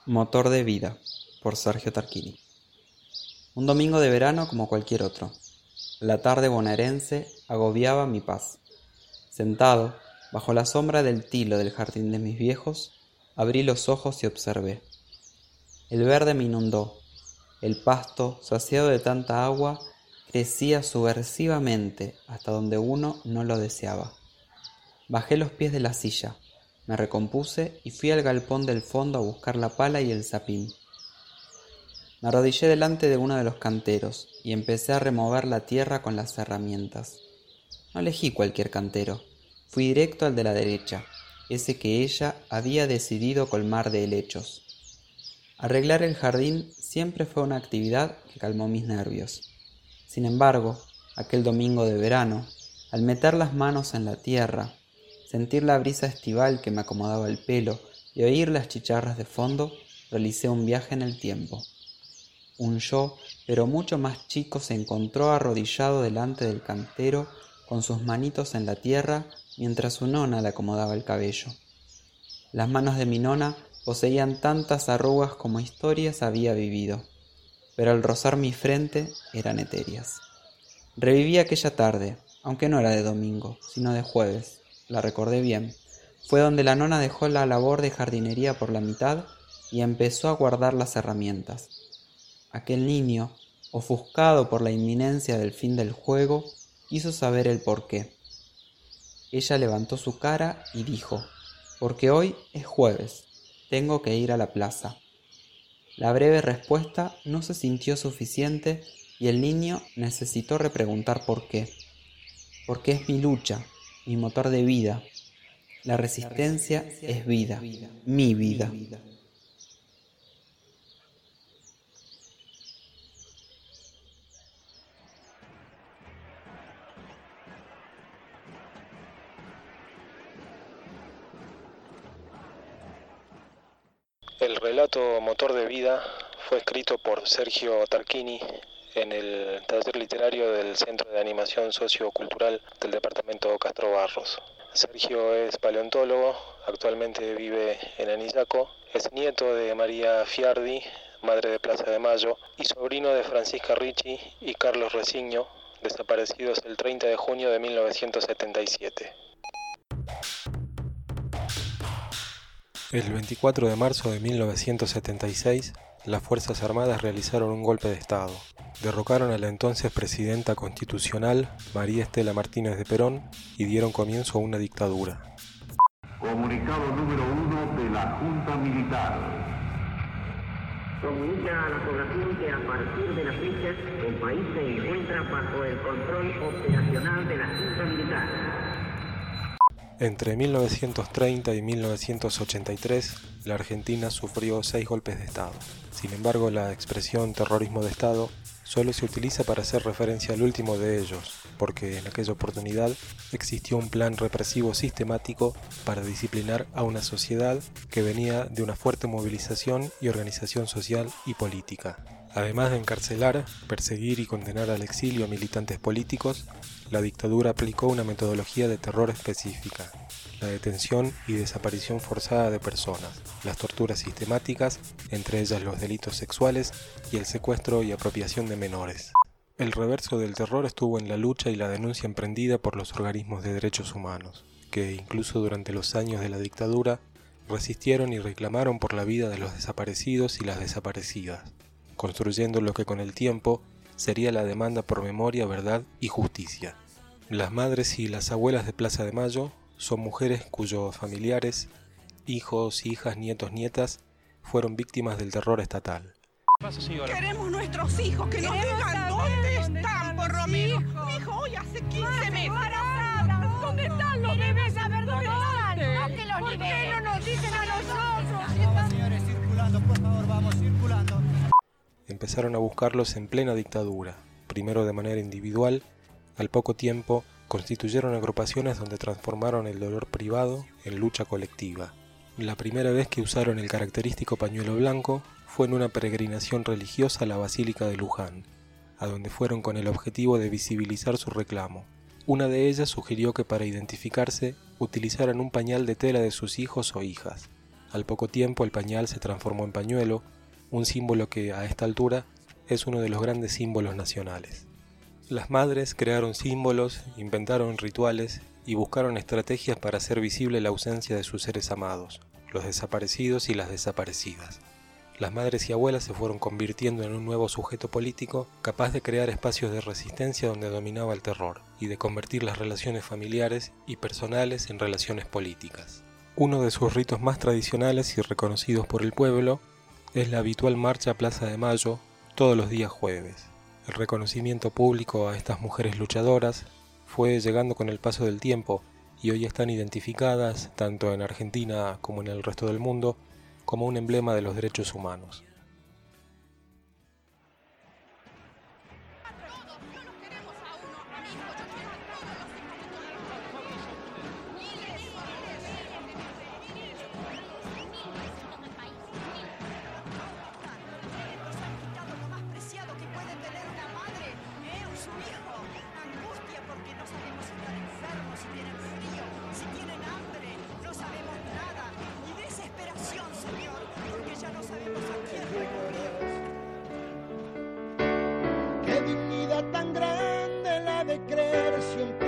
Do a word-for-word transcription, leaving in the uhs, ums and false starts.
Motor de vida, por Sergio Tarquini. Un domingo de verano como cualquier otro. La tarde bonaerense agobiaba mi paz. Sentado, bajo la sombra del tilo del jardín de mis viejos, abrí los ojos y observé. El verde me inundó. El pasto, saciado de tanta agua, crecía subversivamente hasta donde uno no lo deseaba. Bajé los pies de la silla, me recompuse y fui al galpón del fondo a buscar la pala y el zapín. Me arrodillé delante de uno de los canteros y empecé a remover la tierra con las herramientas. No elegí cualquier cantero, fui directo al de la derecha, ese que ella había decidido colmar de helechos. Arreglar el jardín siempre fue una actividad que calmó mis nervios. Sin embargo, aquel domingo de verano, al meter las manos en la tierra, sentir la brisa estival que me acomodaba el pelo y oír las chicharras de fondo, realicé un viaje en el tiempo. Un yo, pero mucho más chico, se encontró arrodillado delante del cantero con sus manitos en la tierra mientras su nona le acomodaba el cabello. Las manos de mi nona poseían tantas arrugas como historias había vivido, pero al rozar mi frente eran etéreas. Reviví aquella tarde, aunque no era de domingo, sino de jueves. La recordé bien. Fue donde la nona dejó la labor de jardinería por la mitad y empezó a guardar las herramientas. Aquel niño, ofuscado por la inminencia del fin del juego, quiso saber el porqué. Ella levantó su cara y dijo: «Porque hoy es jueves, tengo que ir a la plaza». La breve respuesta no se sintió suficiente y el niño necesitó repreguntar por qué. Porque es mi lucha, mi motor de vida. La resistencia es vida, mi vida. El relato Motor de Vida fue escrito por Sergio Tarquini en el taller literario del Centro de Animación Sociocultural del departamento Castro Barros. Sergio es paleontólogo, actualmente vive en Anillaco, es nieto de María Fiardi, madre de Plaza de Mayo, y sobrino de Francisca Ricci y Carlos Reciño, desaparecidos el treinta de junio de mil novecientos setenta y siete. El veinticuatro de marzo de mil novecientos setenta y seis, las Fuerzas Armadas realizaron un golpe de Estado. Derrocaron a la entonces presidenta constitucional, María Estela Martínez de Perón, y dieron comienzo a una dictadura. Comunicado número uno de la Junta Militar. Comunica a la población que a partir de la fecha el país se encuentra bajo el control operacional de la Junta Militar. Entre mil novecientos treinta y mil novecientos ochenta y tres, la Argentina sufrió seis golpes de Estado. Sin embargo, la expresión terrorismo de Estado solo se utiliza para hacer referencia al último de ellos, porque en aquella oportunidad existió un plan represivo sistemático para disciplinar a una sociedad que venía de una fuerte movilización y organización social y política. Además de encarcelar, perseguir y condenar al exilio a militantes políticos, la dictadura aplicó una metodología de terror específica: la detención y desaparición forzada de personas, las torturas sistemáticas, entre ellas los delitos sexuales, y el secuestro y apropiación de menores. El reverso del terror estuvo en la lucha y la denuncia emprendida por los organismos de derechos humanos, que incluso durante los años de la dictadura resistieron y reclamaron por la vida de los desaparecidos y las desaparecidas, construyendo lo que con el tiempo sería la demanda por memoria, verdad y justicia. Las madres y las abuelas de Plaza de Mayo son mujeres cuyos familiares, hijos, hijas, nietos, nietas, fueron víctimas del terror estatal. Queremos nuestros hijos, que nos digan dónde están, por Romero. Mi hijo hoy hace quince meses. ¿Dónde están los bebés? A ver, ¿dónde están? No, que los ¿Por qué liberen. no nos dicen a nosotros? Vamos, señores, circulando, por favor, vamos circulando. Empezaron a buscarlos en plena dictadura, primero de manera individual. Al poco tiempo constituyeron agrupaciones donde transformaron el dolor privado en lucha colectiva. La primera vez que usaron el característico pañuelo blanco fue en una peregrinación religiosa a la Basílica de Luján, a donde fueron con el objetivo de visibilizar su reclamo. Una de ellas sugirió que para identificarse utilizaran un pañal de tela de sus hijos o hijas. Al poco tiempo el pañal se transformó en pañuelo, un símbolo que a esta altura es uno de los grandes símbolos nacionales. Las madres crearon símbolos, inventaron rituales y buscaron estrategias para hacer visible la ausencia de sus seres amados, los desaparecidos y las desaparecidas. Las madres y abuelas se fueron convirtiendo en un nuevo sujeto político capaz de crear espacios de resistencia donde dominaba el terror y de convertir las relaciones familiares y personales en relaciones políticas. Uno de sus ritos más tradicionales y reconocidos por el pueblo es la habitual marcha a Plaza de Mayo todos los días jueves. El reconocimiento público a estas mujeres luchadoras fue llegando con el paso del tiempo y hoy están identificadas, tanto en Argentina como en el resto del mundo, como un emblema de los derechos humanos. Tan grande la de creer siempre